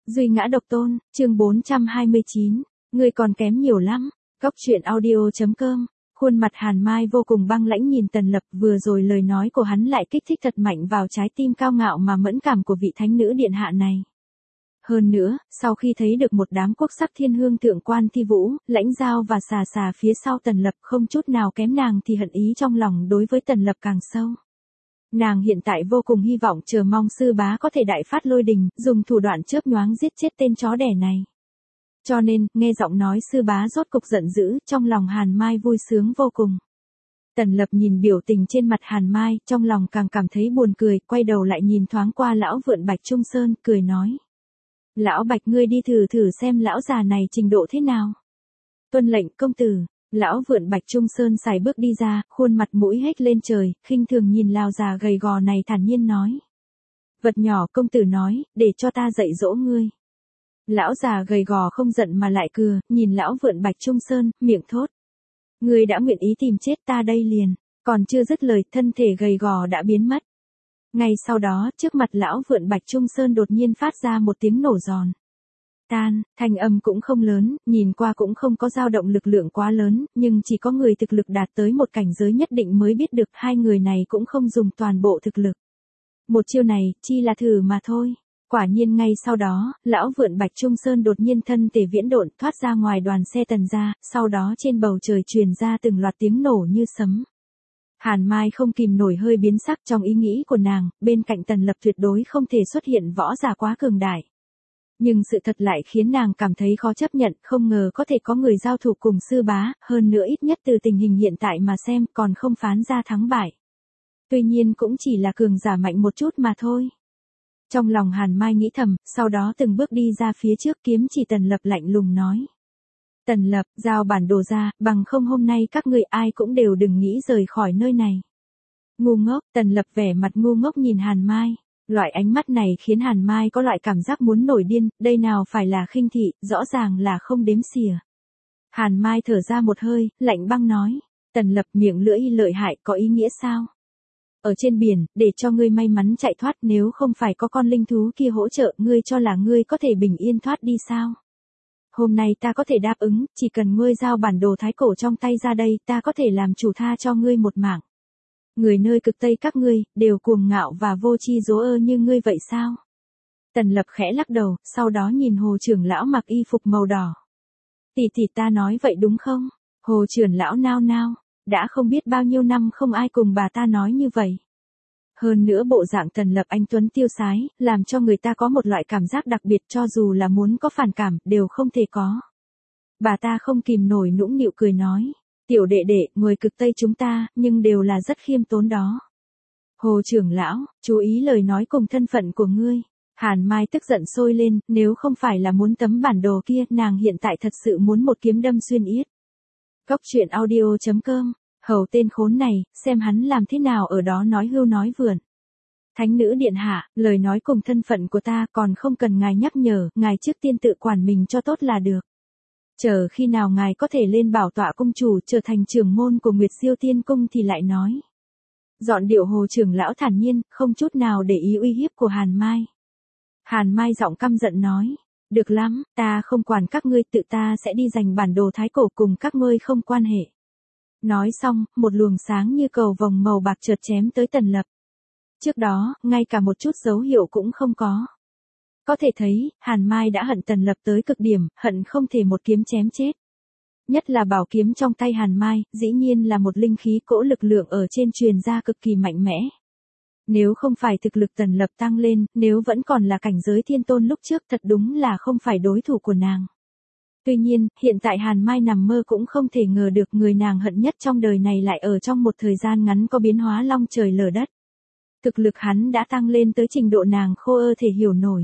Duy ngã độc tôn, chương 429, ngươi còn kém nhiều lắm. Góc truyện audio.com. Khuôn mặt Hàn Mai vô cùng băng lãnh nhìn Tần Lập, vừa rồi lời nói của hắn lại kích thích thật mạnh vào trái tim cao ngạo mà mẫn cảm của vị thánh nữ điện hạ này. Hơn nữa, sau khi thấy được một đám quốc sắc thiên hương thượng quan thi vũ, lãnh giao và xà xà phía sau Tần Lập không chút nào kém nàng thì hận ý trong lòng đối với Tần Lập càng sâu. Nàng hiện tại vô cùng hy vọng chờ mong sư bá có thể đại phát lôi đình, dùng thủ đoạn chớp nhoáng giết chết tên chó đẻ này. Cho nên, nghe giọng nói sư bá rốt cục giận dữ, trong lòng Hàn Mai vui sướng vô cùng. Tần Lập nhìn biểu tình trên mặt Hàn Mai, trong lòng càng cảm thấy buồn cười, quay đầu lại nhìn thoáng qua lão vượn Bạch Trung Sơn, cười nói. Lão Bạch, ngươi đi thử xem lão già này trình độ thế nào. Tuân lệnh công tử. Lão vượn Bạch Trung Sơn sải bước đi ra, khuôn mặt mũi hết lên trời, khinh thường nhìn lão già gầy gò này thản nhiên nói. Vật nhỏ, công tử nói, để cho ta dạy dỗ ngươi. Lão già gầy gò không giận mà lại cười, nhìn lão vượn Bạch Trung Sơn, miệng thốt. Ngươi đã nguyện ý tìm chết ta đây liền, còn chưa dứt lời, thân thể gầy gò đã biến mất. Ngay sau đó, trước mặt lão vượn Bạch Trung Sơn đột nhiên phát ra một tiếng nổ giòn. Thanh âm cũng không lớn, nhìn qua cũng không có dao động lực lượng quá lớn, nhưng chỉ có người thực lực đạt tới một cảnh giới nhất định mới biết được hai người này cũng không dùng toàn bộ thực lực. Một chiêu này, chi là thử mà thôi. Quả nhiên ngay sau đó, lão vượn Bạch Trung Sơn đột nhiên thân thể viễn độn thoát ra ngoài đoàn xe Tần gia, sau đó trên bầu trời truyền ra từng loạt tiếng nổ như sấm. Hàn Mai không kìm nổi hơi biến sắc trong ý nghĩ của nàng, bên cạnh Tần Lập tuyệt đối không thể xuất hiện võ giả quá cường đại. Nhưng sự thật lại khiến nàng cảm thấy khó chấp nhận, không ngờ có thể có người giao thủ cùng sư bá, hơn nữa ít nhất từ tình hình hiện tại mà xem còn không phán ra thắng bại. Tuy nhiên cũng chỉ là cường giả mạnh một chút mà thôi. Trong lòng Hàn Mai nghĩ thầm, sau đó từng bước đi ra phía trước kiếm chỉ Tần Lập lạnh lùng nói. Tần Lập, giao bản đồ ra, bằng không hôm nay các ngươi ai cũng đều đừng nghĩ rời khỏi nơi này. Ngu ngốc, Tần Lập vẻ mặt ngu ngốc nhìn Hàn Mai. Loại ánh mắt này khiến Hàn Mai có loại cảm giác muốn nổi điên, đây nào phải là khinh thị, rõ ràng là không đếm xỉa. Hàn Mai thở ra một hơi, lạnh băng nói, Tần Lập, miệng lưỡi lợi hại có ý nghĩa sao? Ở trên biển, để cho ngươi may mắn chạy thoát, nếu không phải có con linh thú kia hỗ trợ, ngươi cho là ngươi có thể bình yên thoát đi sao? Hôm nay ta có thể đáp ứng, chỉ cần ngươi giao bản đồ thái cổ trong tay ra đây, ta có thể làm chủ tha cho ngươi một mạng. Người nơi cực Tây các ngươi, đều cuồng ngạo và vô tri dố ơ như ngươi vậy sao? Tần Lập khẽ lắc đầu, sau đó nhìn Hồ trưởng lão mặc y phục màu đỏ. Tỷ ta nói vậy đúng không? Hồ trưởng lão nao nao, đã không biết bao nhiêu năm không ai cùng bà ta nói như vậy. Hơn nữa bộ dạng Tần Lập anh tuấn tiêu sái, làm cho người ta có một loại cảm giác đặc biệt, cho dù là muốn có phản cảm, đều không thể có. Bà ta không kìm nổi nũng nịu cười nói. Tiểu đệ đệ, người cực Tây chúng ta, nhưng đều là rất khiêm tốn đó. Hồ trưởng lão, chú ý lời nói cùng thân phận của ngươi. Hàn Mai tức giận sôi lên, nếu không phải là muốn tấm bản đồ kia, nàng hiện tại thật sự muốn một kiếm đâm xuyên yết. Góc truyện audio.com, hầu tên khốn này, xem hắn làm thế nào ở đó nói hưu nói vượn. Thánh nữ điện hạ, lời nói cùng thân phận của ta còn không cần ngài nhắc nhở, ngài trước tiên tự quản mình cho tốt là được. Chờ khi nào ngài có thể lên bảo tọa cung chủ trở thành trưởng môn của Nguyệt Diêu Tiên Cung thì lại nói. Dọn điệu Hồ trưởng lão thản nhiên, không chút nào để ý uy hiếp của Hàn Mai. Hàn Mai giọng căm giận nói. Được lắm, ta không quản các ngươi, tự ta sẽ đi giành bản đồ thái cổ cùng các ngươi không quan hệ. Nói xong, một luồng sáng như cầu vồng màu bạc chợt chém tới Tần Lập. Trước đó, ngay cả một chút dấu hiệu cũng không có. Có thể thấy, Hàn Mai đã hận Tần Lập tới cực điểm, hận không thể một kiếm chém chết. Nhất là bảo kiếm trong tay Hàn Mai, dĩ nhiên là một linh khí cỗ lực lượng ở trên truyền ra cực kỳ mạnh mẽ. Nếu không phải thực lực Tần Lập tăng lên, nếu vẫn còn là cảnh giới thiên tôn lúc trước thật đúng là không phải đối thủ của nàng. Tuy nhiên, hiện tại Hàn Mai nằm mơ cũng không thể ngờ được người nàng hận nhất trong đời này lại ở trong một thời gian ngắn có biến hóa long trời lở đất. Thực lực hắn đã tăng lên tới trình độ nàng khô ơ thể hiểu nổi.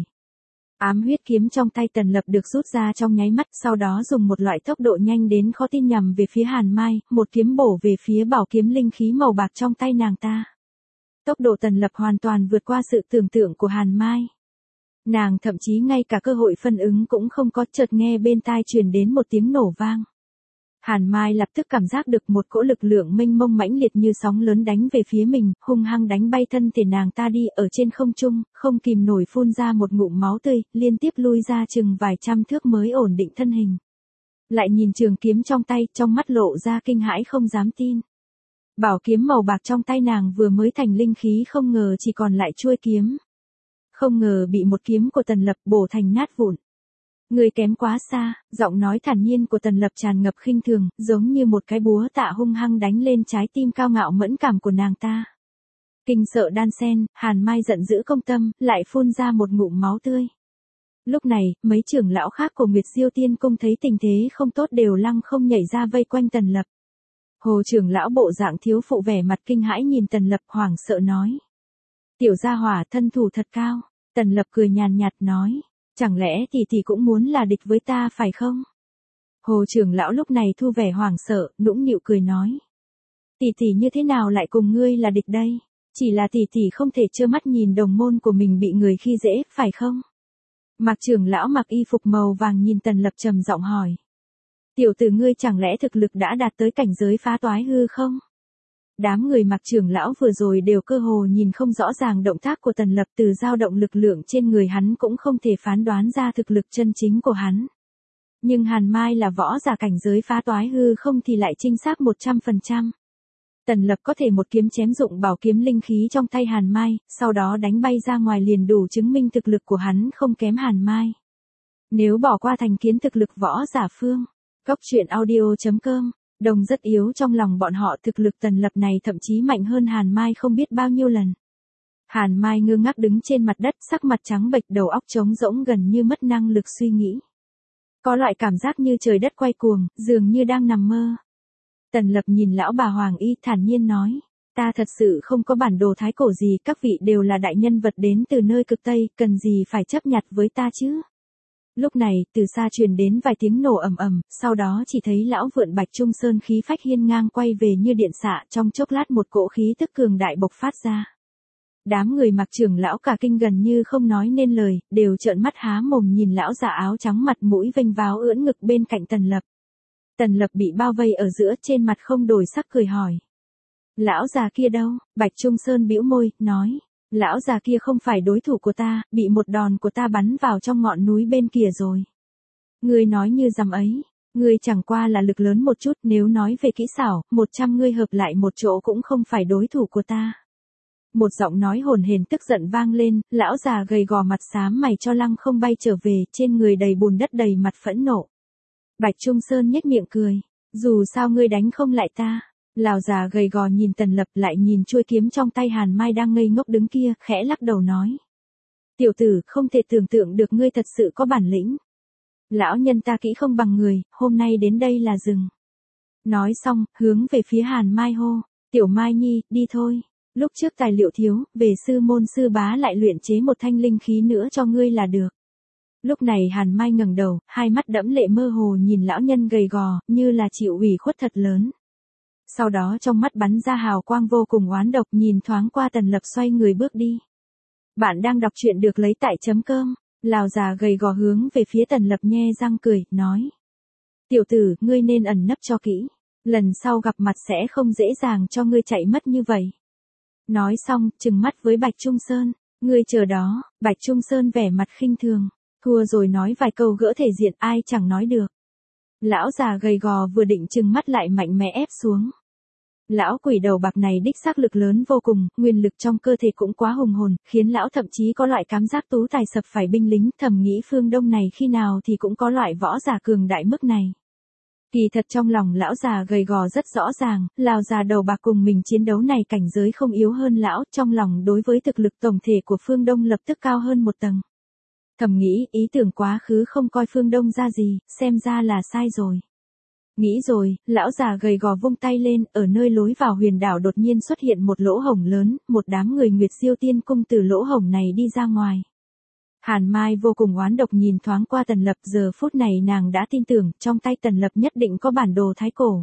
Ám huyết kiếm trong tay Tần Lập được rút ra trong nháy mắt, sau đó dùng một loại tốc độ nhanh đến khó tin nhằm về phía Hàn Mai, một kiếm bổ về phía bảo kiếm linh khí màu bạc trong tay nàng ta. Tốc độ Tần Lập hoàn toàn vượt qua sự tưởng tượng của Hàn Mai. Nàng thậm chí ngay cả cơ hội phân ứng cũng không có, chợt nghe bên tai truyền đến một tiếng nổ vang. Hàn Mai lập tức cảm giác được một cỗ lực lượng mênh mông mãnh liệt như sóng lớn đánh về phía mình, hung hăng đánh bay thân thể nàng ta đi ở trên không trung, không kìm nổi phun ra một ngụm máu tươi, liên tiếp lui ra chừng vài trăm thước mới ổn định thân hình. Lại nhìn trường kiếm trong tay, trong mắt lộ ra kinh hãi không dám tin. Bảo kiếm màu bạc trong tay nàng vừa mới thành linh khí không ngờ chỉ còn lại chuôi kiếm. Không ngờ bị một kiếm của Tần Lập bổ thành nát vụn. Người kém quá xa, giọng nói thản nhiên của Tần Lập tràn ngập khinh thường, giống như một cái búa tạ hung hăng đánh lên trái tim cao ngạo mẫn cảm của nàng ta. Kinh sợ đan sen, Hàn Mai giận dữ công tâm, lại phun ra một ngụm máu tươi. Lúc này, mấy trưởng lão khác của Nguyệt Diêu Tiên Cung thấy tình thế không tốt đều lăng không nhảy ra vây quanh Tần Lập. Hồ trưởng lão bộ dạng thiếu phụ vẻ mặt kinh hãi nhìn Tần Lập hoảng sợ nói. Tiểu gia hỏa thân thủ thật cao, Tần Lập cười nhàn nhạt nói. Chẳng lẽ tỷ tỷ cũng muốn là địch với ta phải không? Hồ trưởng lão lúc này thu vẻ hoảng sợ, nũng nịu cười nói. Tỷ tỷ như thế nào lại cùng ngươi là địch đây? Chỉ là tỷ tỷ không thể trơ mắt nhìn đồng môn của mình bị người khi dễ, phải không? Mạc trưởng lão mặc y phục màu vàng nhìn Tần Lập trầm giọng hỏi. Tiểu tử ngươi chẳng lẽ thực lực đã đạt tới cảnh giới phá toái hư không? Đám người Mạc trưởng lão vừa rồi đều cơ hồ nhìn không rõ ràng động tác của Tần Lập, từ dao động lực lượng trên người hắn cũng không thể phán đoán ra thực lực chân chính của hắn. Nhưng Hàn Mai là võ giả cảnh giới phá toái hư không thì lại chính xác 100%. Tần Lập có thể một kiếm chém dụng bảo kiếm linh khí trong tay Hàn Mai, sau đó đánh bay ra ngoài liền đủ chứng minh thực lực của hắn không kém Hàn Mai. Nếu bỏ qua thành kiến thực lực võ giả phương, Goctruyện.audio.com, đồng rất yếu trong lòng bọn họ, thực lực Tần Lập này thậm chí mạnh hơn Hàn Mai không biết bao nhiêu lần. Hàn Mai ngơ ngác đứng trên mặt đất, sắc mặt trắng bệch, đầu óc trống rỗng gần như mất năng lực suy nghĩ. Có loại cảm giác như trời đất quay cuồng, dường như đang nằm mơ. Tần Lập nhìn lão bà Hoàng Y thản nhiên nói, ta thật sự không có bản đồ thái cổ gì, các vị đều là đại nhân vật đến từ nơi cực Tây, cần gì phải chấp nhặt với ta chứ? Lúc này, từ xa truyền đến vài tiếng nổ ầm ầm, sau đó chỉ thấy lão vượn Bạch Trung Sơn khí phách hiên ngang quay về như điện xạ, trong chốc lát một cỗ khí tức cường đại bộc phát ra. Đám người Mạc trưởng lão cả kinh gần như không nói nên lời, đều trợn mắt há mồm nhìn lão già áo trắng mặt mũi vênh váo ưỡn ngực bên cạnh Tần Lập. Tần Lập bị bao vây ở giữa, trên mặt không đổi sắc cười hỏi. Lão già kia đâu? Bạch Trung Sơn bĩu môi, nói. Lão già kia không phải đối thủ của ta, bị một đòn của ta bắn vào trong ngọn núi bên kia rồi. Ngươi nói như dằm ấy, ngươi chẳng qua là lực lớn một chút, nếu nói về kỹ xảo, 100 ngươi hợp lại một chỗ cũng không phải đối thủ của ta. Một giọng nói hồn hển tức giận vang lên, lão già gầy gò mặt xám mày cho lăng không bay trở về, trên người đầy bùn đất đầy mặt phẫn nộ. Bạch Trung Sơn nhếch miệng cười, dù sao ngươi đánh không lại ta. Lão già gầy gò nhìn Tần Lập, lại nhìn chuôi kiếm trong tay Hàn Mai đang ngây ngốc đứng kia, khẽ lắc đầu nói. Tiểu tử, không thể tưởng tượng được ngươi thật sự có bản lĩnh. Lão nhân ta kỹ không bằng người, hôm nay đến đây là dừng. Nói xong, hướng về phía Hàn Mai hô. Tiểu Mai Nhi, đi thôi. Lúc trước tài liệu thiếu, về sư môn sư bá lại luyện chế một thanh linh khí nữa cho ngươi là được. Lúc này Hàn Mai ngẩng đầu, hai mắt đẫm lệ mơ hồ nhìn lão nhân gầy gò, như là chịu ủy khuất thật lớn. Sau đó trong mắt bắn ra hào quang vô cùng oán độc, nhìn thoáng qua Tần Lập xoay người bước đi. Bạn đang đọc truyện được lấy tại .com. Lão già gầy gò hướng về phía Tần Lập nhe răng cười, nói. Tiểu tử, ngươi nên ẩn nấp cho kỹ. Lần sau gặp mặt sẽ không dễ dàng cho ngươi chạy mất như vậy. Nói xong, trừng mắt với Bạch Trung Sơn. Ngươi chờ đó. Bạch Trung Sơn vẻ mặt khinh thường. Thua rồi nói vài câu gỡ thể diện, ai chẳng nói được. Lão già gầy gò vừa định trừng mắt lại mạnh mẽ ép xuống. Lão quỷ đầu bạc này đích xác lực lớn vô cùng, nguyên lực trong cơ thể cũng quá hùng hồn, khiến lão thậm chí có loại cảm giác tú tài sập phải binh lính, thầm nghĩ phương Đông này khi nào thì cũng có loại võ giả cường đại mức này. Kỳ thật trong lòng lão già gầy gò rất rõ ràng, lão già đầu bạc cùng mình chiến đấu này cảnh giới không yếu hơn lão, trong lòng đối với thực lực tổng thể của phương Đông lập tức cao hơn một tầng. Thầm nghĩ, ý tưởng quá khứ không coi phương Đông ra gì, xem ra là sai rồi. Nghĩ rồi, lão già gầy gò vung tay lên, ở nơi lối vào huyền đảo đột nhiên xuất hiện một lỗ hổng lớn, một đám người Nguyệt Diêu Tiên Cung từ lỗ hổng này đi ra ngoài. Hàn Mai vô cùng oán độc nhìn thoáng qua Tần Lập, giờ phút này nàng đã tin tưởng, trong tay Tần Lập nhất định có bản đồ thái cổ.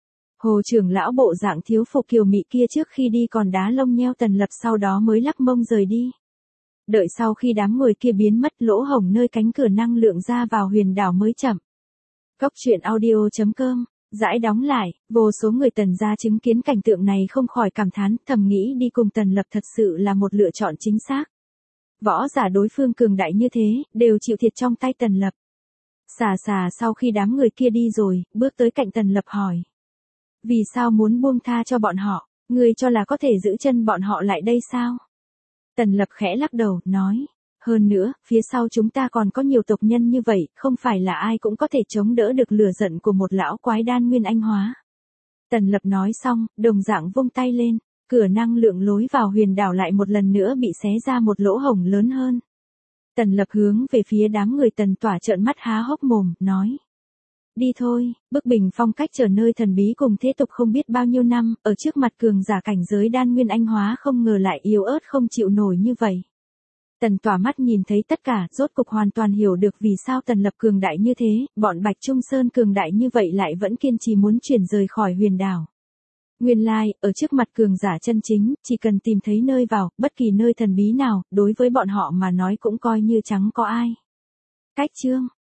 Hồ trưởng lão bộ dạng thiếu phụ kiều mị kia trước khi đi còn đá lông nheo Tần Lập, sau đó mới lắc mông rời đi. Đợi sau khi đám người kia biến mất, lỗ hổng nơi cánh cửa năng lượng ra vào huyền đảo mới chậm. Goctruyện.audio.com Dãi đóng lại, vô số người Tần gia chứng kiến cảnh tượng này không khỏi cảm thán, thầm nghĩ đi cùng Tần Lập thật sự là một lựa chọn chính xác. Võ giả đối phương cường đại như thế, đều chịu thiệt trong tay Tần Lập. Xà sau khi đám người kia đi rồi, bước tới cạnh Tần Lập hỏi. Vì sao muốn buông tha cho bọn họ, ngươi cho là có thể giữ chân bọn họ lại đây sao? Tần Lập khẽ lắc đầu, nói. Hơn nữa, phía sau chúng ta còn có nhiều tộc nhân như vậy, không phải là ai cũng có thể chống đỡ được lửa giận của một lão quái đan nguyên anh hóa. Tần Lập nói xong, đồng dạng vung tay lên, cửa năng lượng lối vào huyền đảo lại một lần nữa bị xé ra một lỗ hổng lớn hơn. Tần Lập hướng về phía đám người Tần Tỏa trợn mắt há hốc mồm, nói. Đi thôi, bức bình phong cách trở nơi thần bí cùng thế tục không biết bao nhiêu năm, ở trước mặt cường giả cảnh giới đan nguyên anh hóa không ngờ lại yếu ớt không chịu nổi như vậy. Tần Tỏa mắt nhìn thấy tất cả, rốt cục hoàn toàn hiểu được vì sao Tần Lập cường đại như thế, bọn Bạch Trung Sơn cường đại như vậy lại vẫn kiên trì muốn chuyển rời khỏi huyền đảo. Nguyên lai, ở trước mặt cường giả chân chính, chỉ cần tìm thấy nơi vào, bất kỳ nơi thần bí nào, đối với bọn họ mà nói cũng coi như chẳng có ai. Cách chương